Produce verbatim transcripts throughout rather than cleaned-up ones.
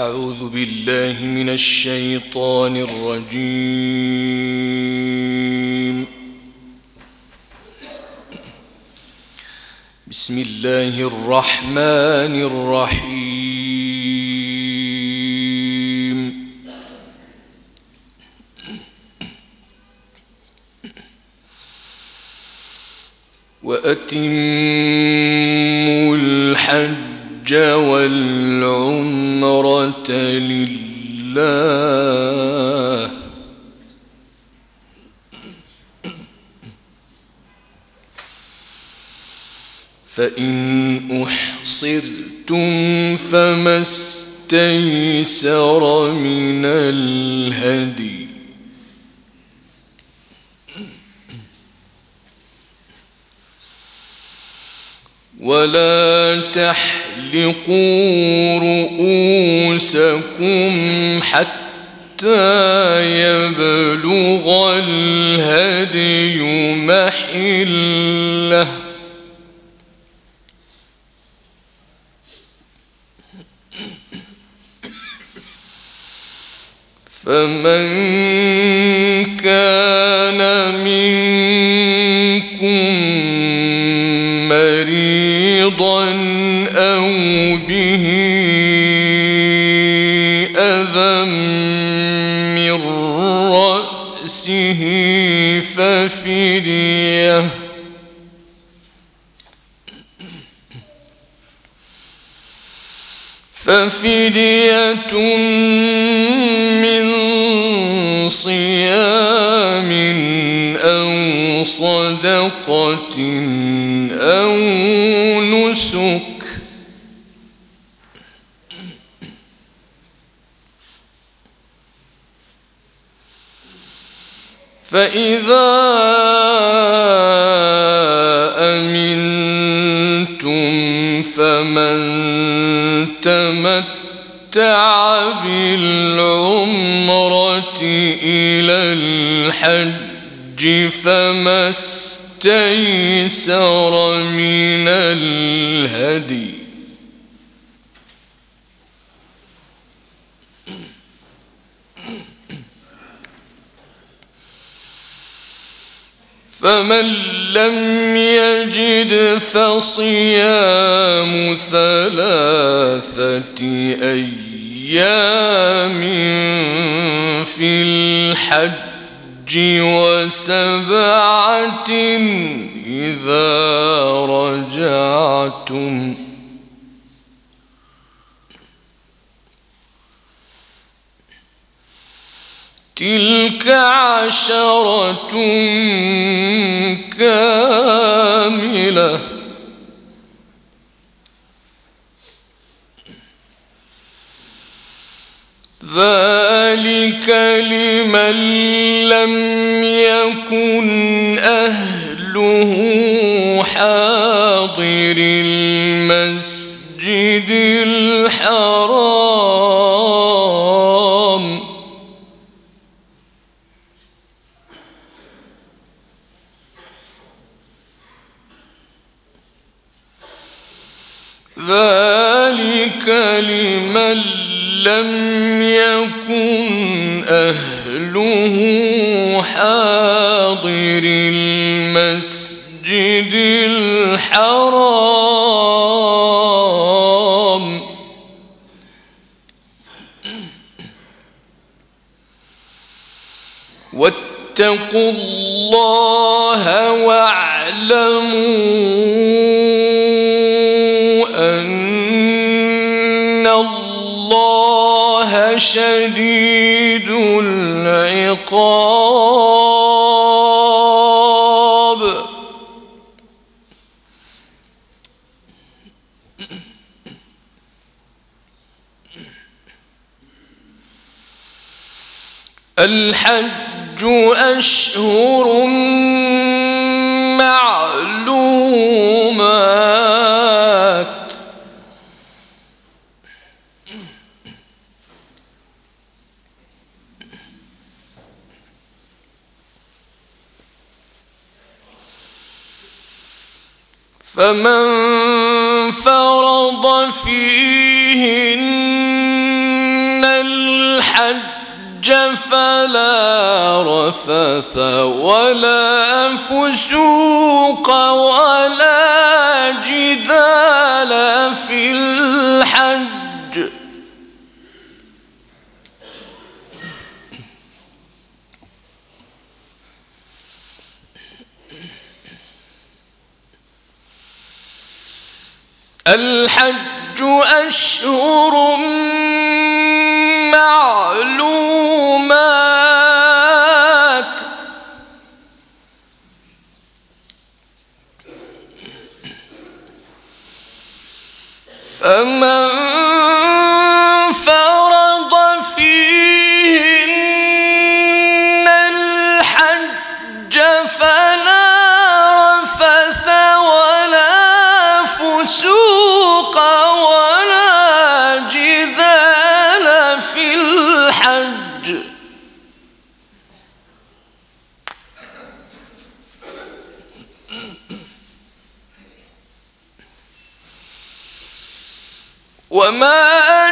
أعوذ بالله من الشيطان الرجيم. بسم الله الرحمن الرحيم. وأتموا الحج والعمرة لله فإن أحصرتم فما استيسر من الهدي ولا تحلقوا رؤوسكم حتى يبلغ الهدي محله فمن كان منكم مريضا أو به أذى من رأسه ففدية ففدية من صيام أو صدقة أو نسك فإذا أمنتم فمن تمتع بالعمرة إلى الحج فما استيسر من الهدي فمن لم يجد فصيام ثلاثة أيام في الحج وسبعة إذا رجعتم تلك عشرة كاملة ذلك لمن لم يكن أهله حاضر المسجد الحرام ذلك لمن لم يكن أهله حاضر المسجد الحرام واتقوا الله واعلموا أن الله شديد العقاب الحج أشهر معلومات فمن فرض فيهن رفث ولا فسوق ولا جدال في الحج الحج أشهر معلومات فمن فرض فيهن الحج فلا رفث ولا فسوق ولا جدال في الحج وما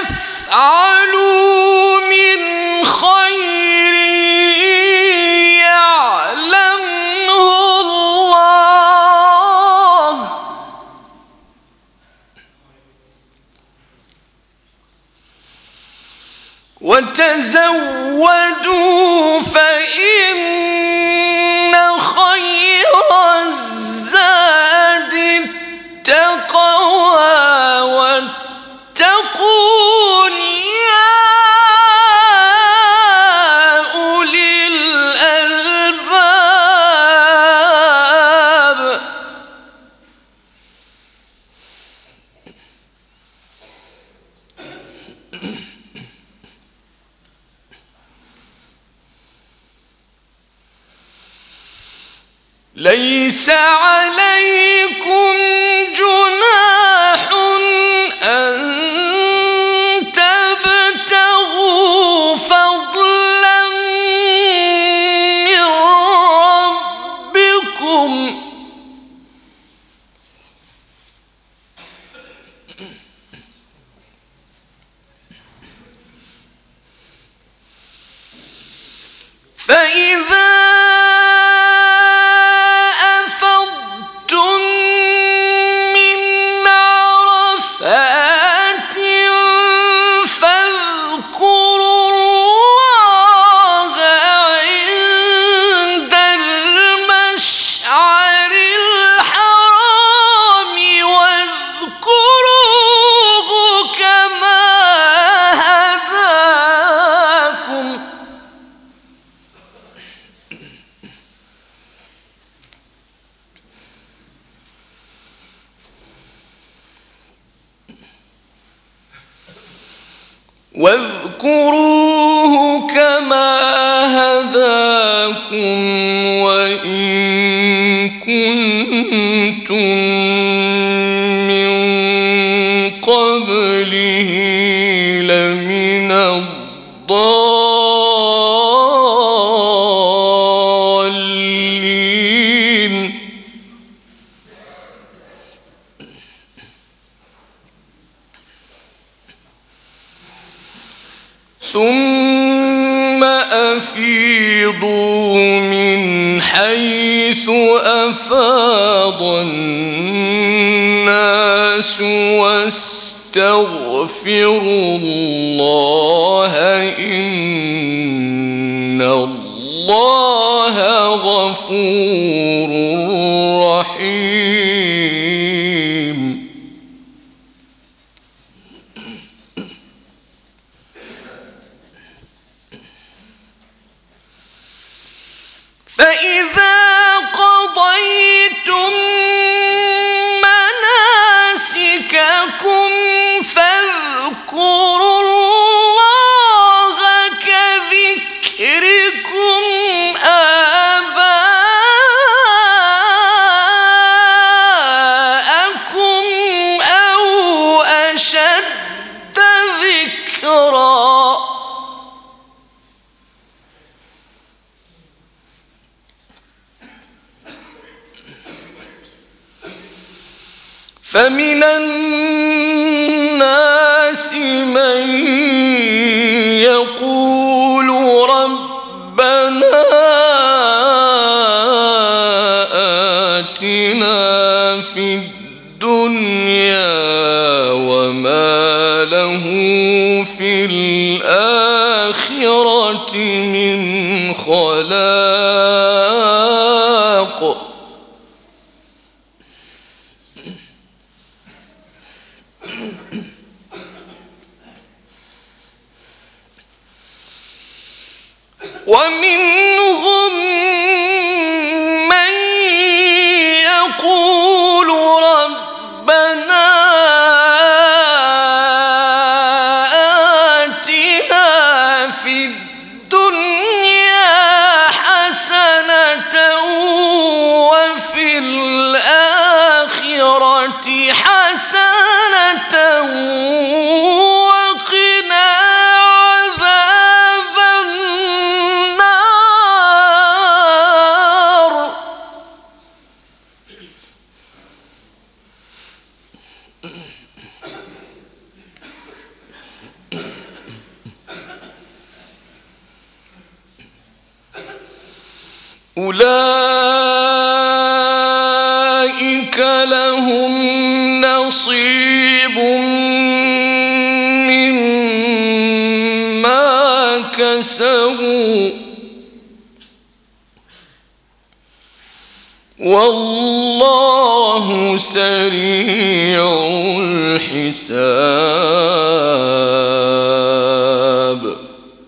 تفعلوا من خير يعلمه الله وتزودوا فإن خير الزاد التقوى واتقون يا أولي الألباب ليس عليكم جناح أن تبتغوا فضلا من ربكم فإذا واذكروه كما هداكم وإن كنتم من قبله لمن الضالين ثم أفيضوا من حيث أفاض الناس واستغفروا الله إن الله غفور رحيم فإذا قضيتم مناسككم فاذكروا الله كذكركم آباءكم أو أشد ذكرًا فمن الناس من يقول ربنا في الدنيا وما له في الآخرة من خلاق ومنهم من يقول ربنا آتنا في الدنيا حسنة وفي الآخرة حسنة وقنا عذاب النار. أولئك لهم نصيب مما كسبوا والله سريع الحساب.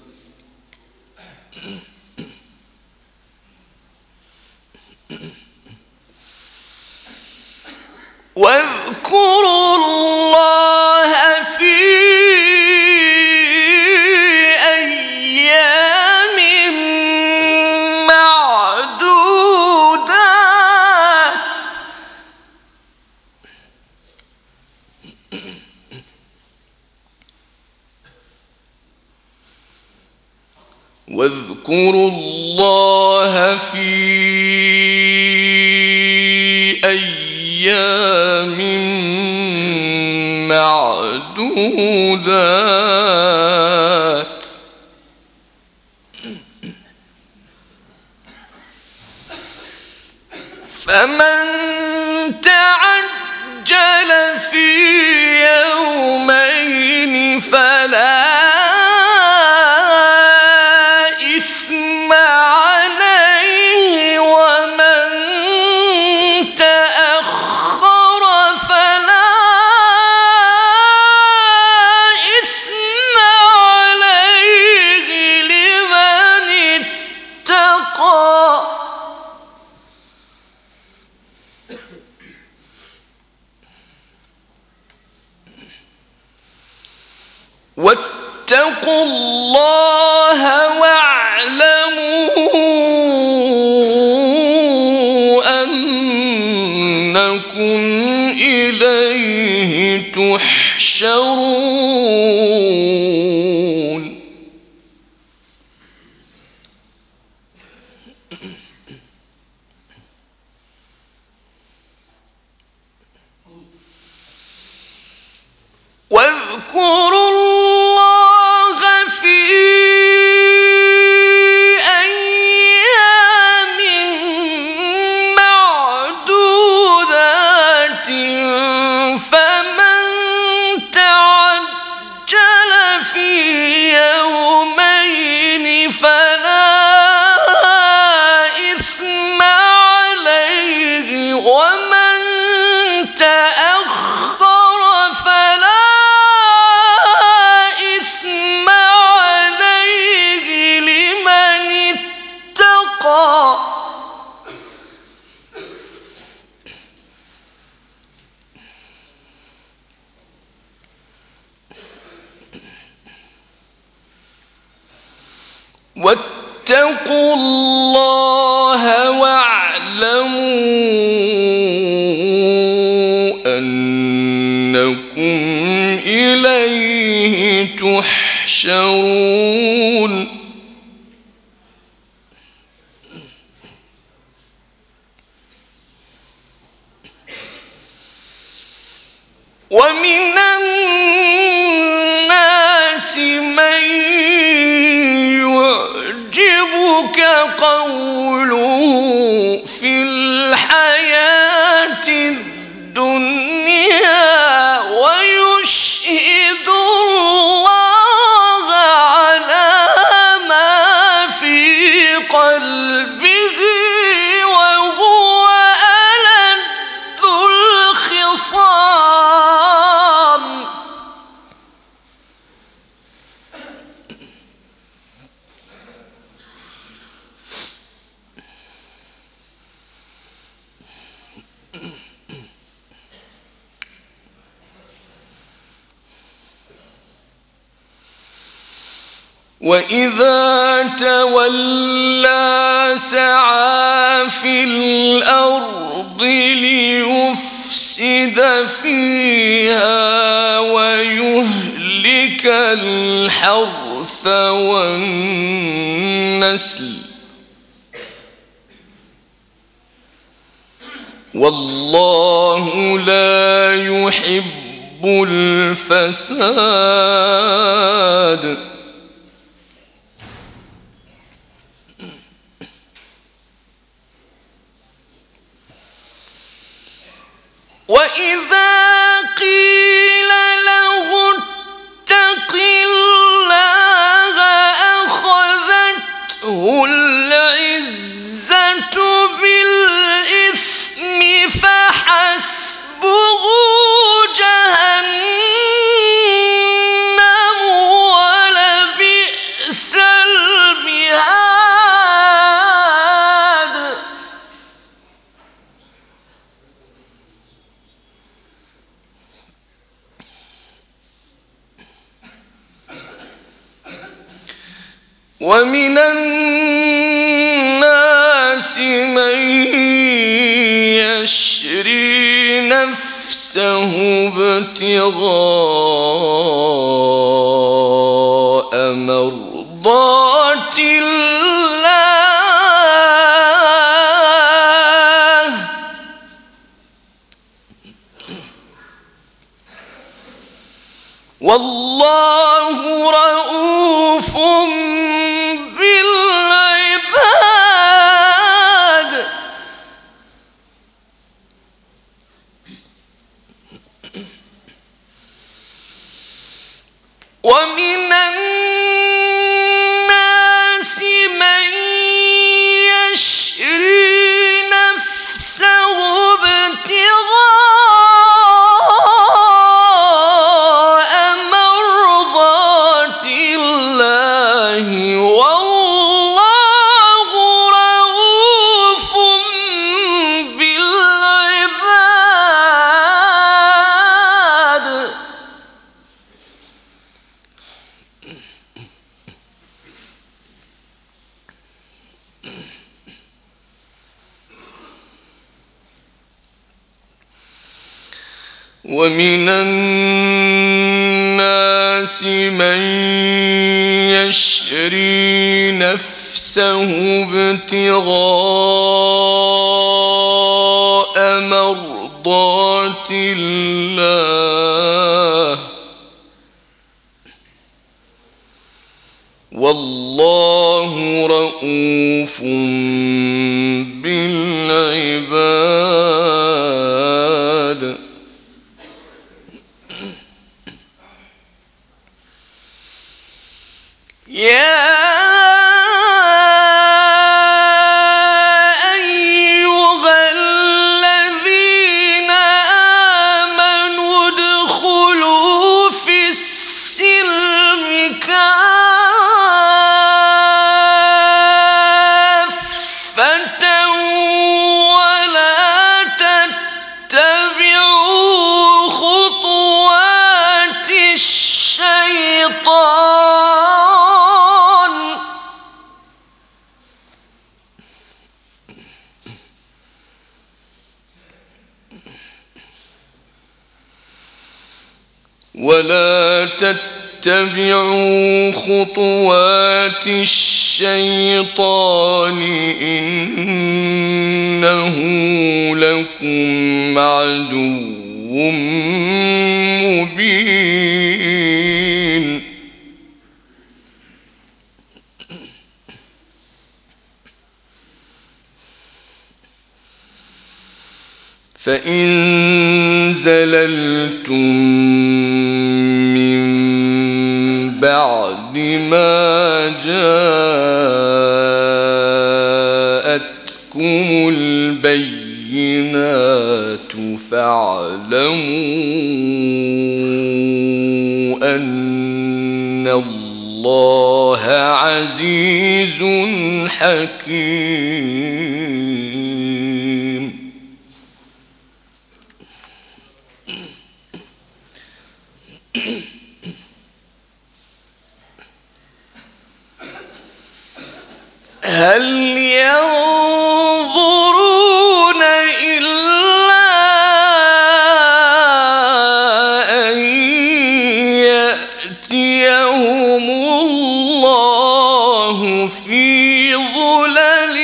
واذكروا الله في أيام معدودات واذكروا الله في أيام معدودات فمن تعجل في يومين فلا إثم عليه ومن تأخر فلا إثم عليه لمن اتقى واتقوا الله واعلموا أنكم إليه تحشرون. واذكروا الله في أيام معدودات فمن تعجل في يومين فلا إثم عليه ومن تأخر فلا إثم عليه لمن اتقى واتقوا الله واعلموا أنكم إليه تحشرون. ومن الناس من يعجبك قوله في الحياة الدنيا ويشهد الله على ما في قلبه وهو ألد الخصام. وإذا تولى سعى في الأرض ليفسد فيها ويهلك الحرث والنسل والله لا يحب الفساد. وإذا قيل له اتق الله أخذته العزة بالإثم فحسبه جهنم ولبئس المهاد. ومن الناس من يشري نفسه ابتغاء مرضات الله والله رؤوف بالعباد. ومن الناس من يشري نفسه ابتغاء مرضات الله والله رؤوف بالعباد. ومن الناس من يشري نفسه ابتغاء مرضات الله والله رؤوف بالعباد. يا أيها الذين آمنوا ادخلوا في السلم كافة ولا تتبعوا خطوات الشيطان ولا تتبعوا خطوات الشيطان إنه لكم عدو مبين. فإن زللتم من بعد ما جاءتكم البينات فاعلموا أن الله عزيز حكيم. هل ينظرون إلا أن يأتيهم الله في ظلل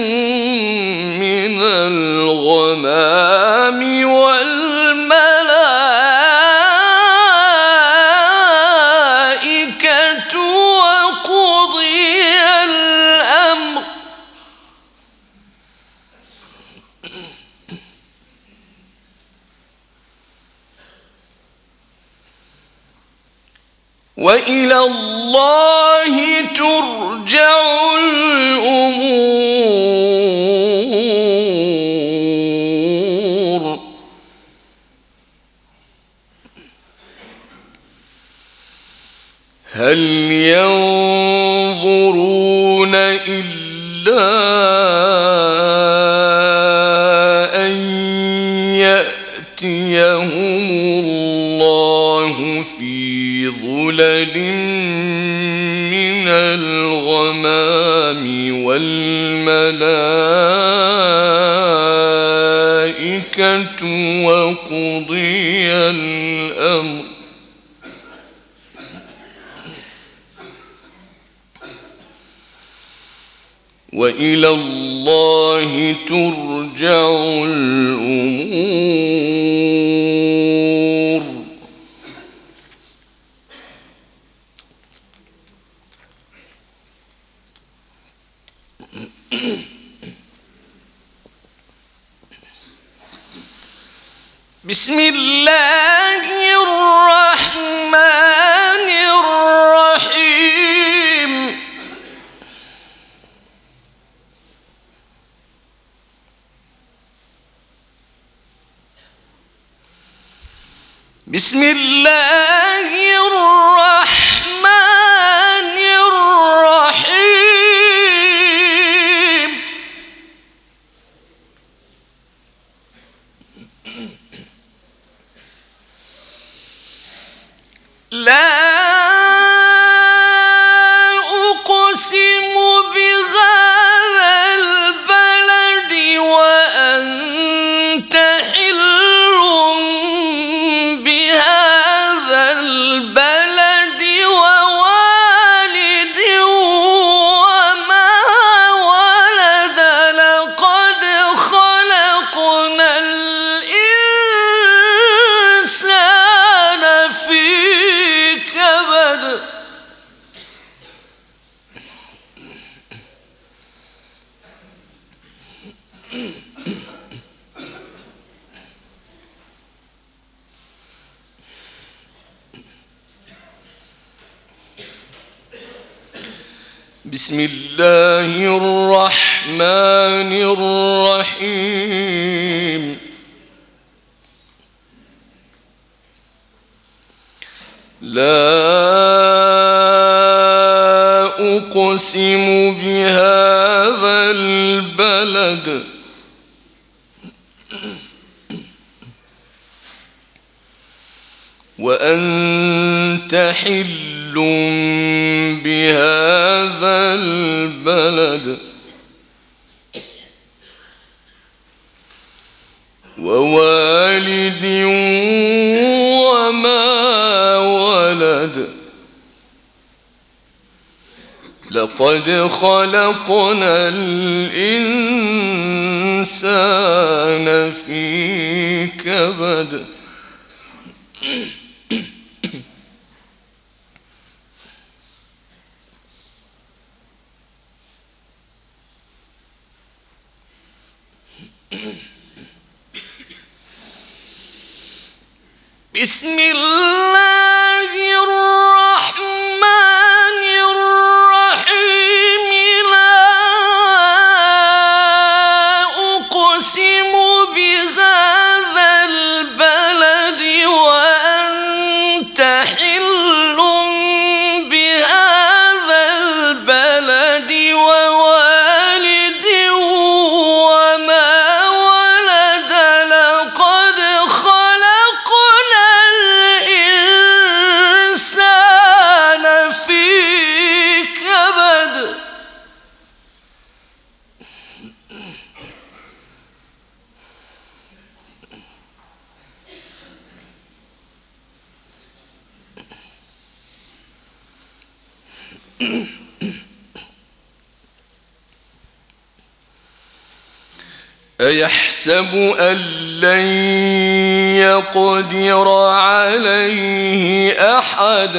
من الغمام والملائكة وقضي الأمر وإلى الله ترجع الأمور. هل ينظرون إلا أن يأتيهم الله في ظلل من الغمام والملائكة وقضي الأمر وإلى الله ترجع الأمور. بسم الله الرحمن الرحيم. بسم الله الرحمن الرحيم. لا أقسم بهذا البلد وأنت حل بهذا البلد ووالد وما ولد لقد خلقنا الإنسان في كبد. بسم الله الرحمن الرحيم. لا أقسم بهذا البلد وأنت حل بهذا البلد ووالد وما ولد لقد خلقنا الإنسان في كبد. بسم الله الرحمن الرحيم لا أقسم بهذا البلد وأنت حل بهذا البلد ووالد وما ولد لقد خلقنا الإنسان في كبد أيحسب أن لن يقدر عليه أحد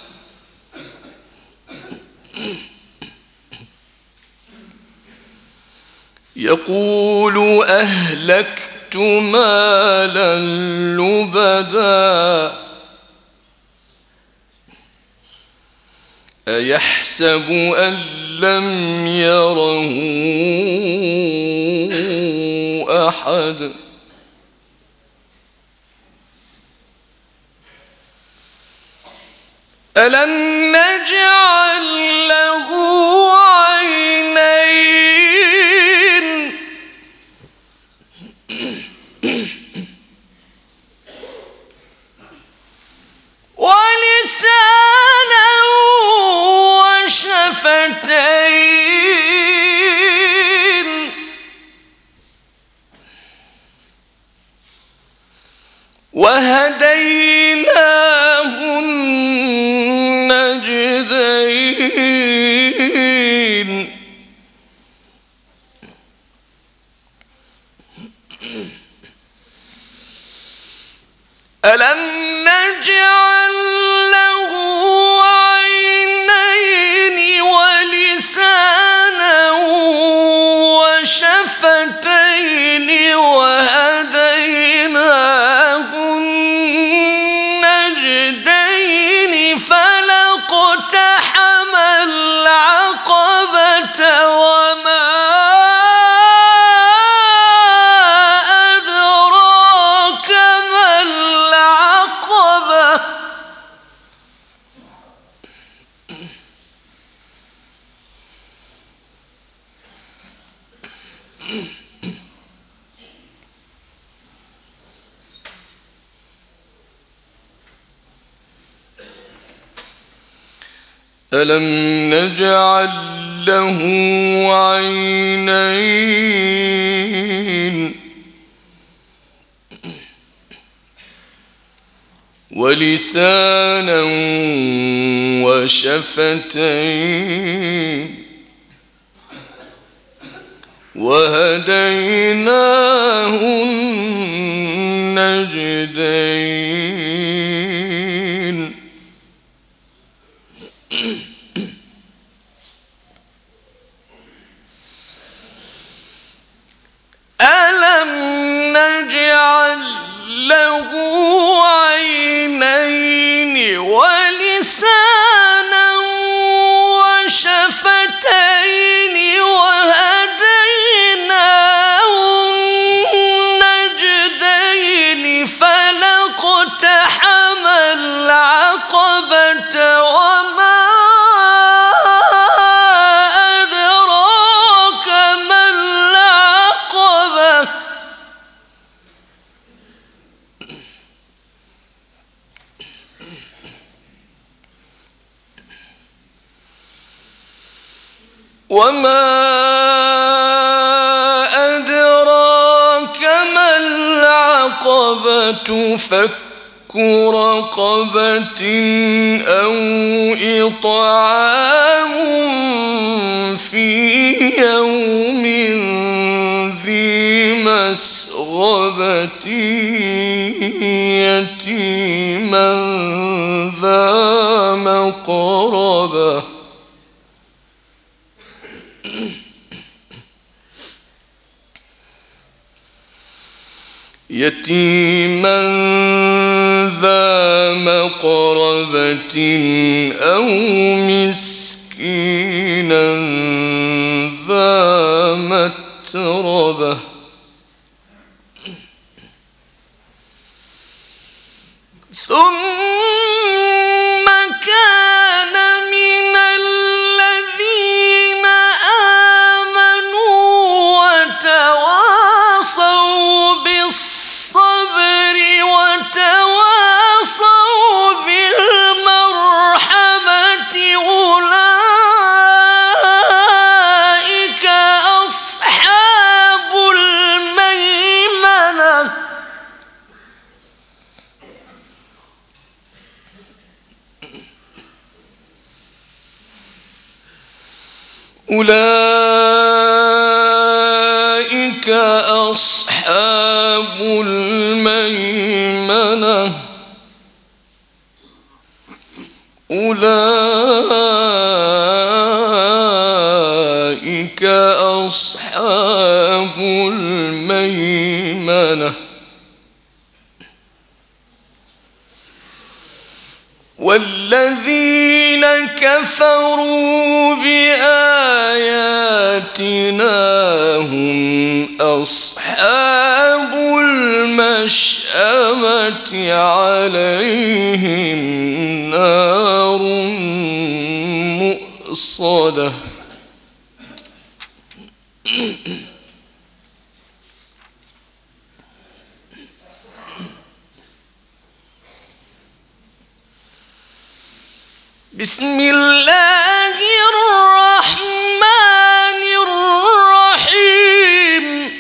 يقول أهلكت مالا لبدا أيحسب أن لم يره أحد ألم نجعل له عينين ولسانا وشفتين وهديناه النجدين ألم نجعل له عينين ولسانا وشفتين وهديناه النجدين فلاقتحم العقبة وما أدراك ما العقبة ألم نجعل له عينين ولسانا وشفتين وهديناه النجدين ألم نجعل له عينين ولسانا وشفتين وهديناه النجدين فلاقتحم العقبة وما أدراك ما العقبة وما أدراك ما العقبة فك رقبة أو إطعام في يوم ذي مسغبة يتيما ذا مقربة يتيما ذا مقربة أو مسكينا ذا متربة ثم كان من الذين آمنوا وتواصوا بالصبر وتواصوا بالمرحمة أولئك أصحاب الميمنة أولئك أصحاب الميمنة أولئك أصحاب الميمنة والذين كفروا بآياتنا هم أصحاب المشأمة عليهم نار مؤصدة بسم الله الرحمن الرحيم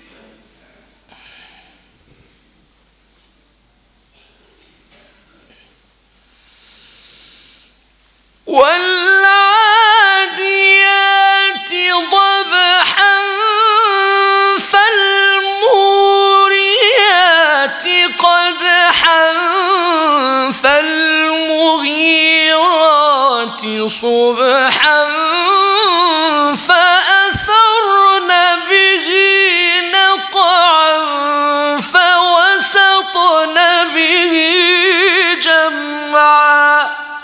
والعاديات ضبحا فالموريات قدحا فالمغيرات صبحا فأثرن به نقعا فوسطن به جمعا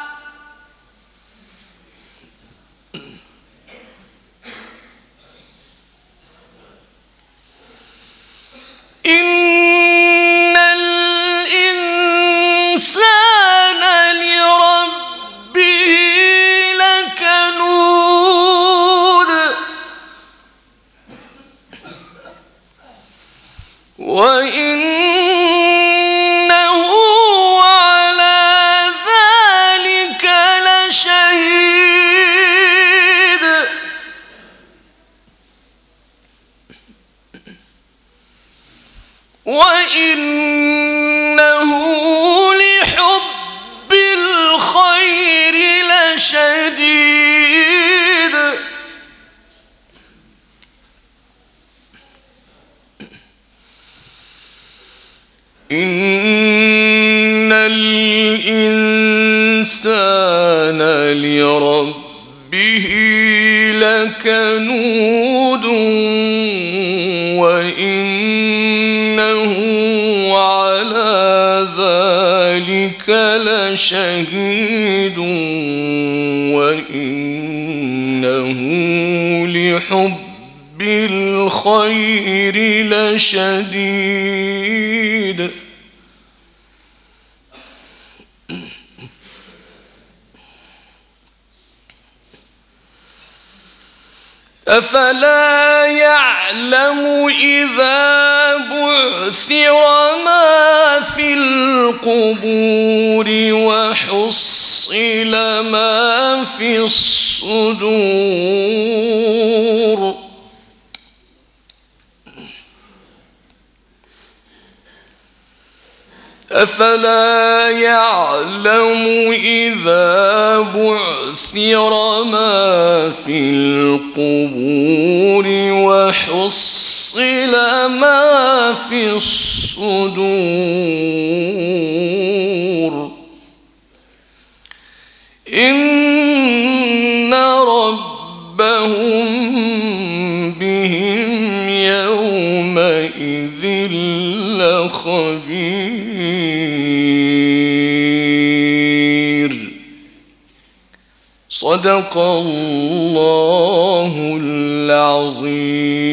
إن الإنسان لربه لكنود وإنه على ذلك لشهيد وإنه لحب الخير لشديد إن الإنسان لربه لكنود وإنه على ذلك لشهيد وإنه لحب الخير لشديد أفلا يعلم إذا بعثر ما في القبور وحصل ما في الصدور أفلا يعلم إذا بعثر ما في القبور وحصل ما في الصدور إن ربهم بهم يومئذ لخبير صدق الله العظيم.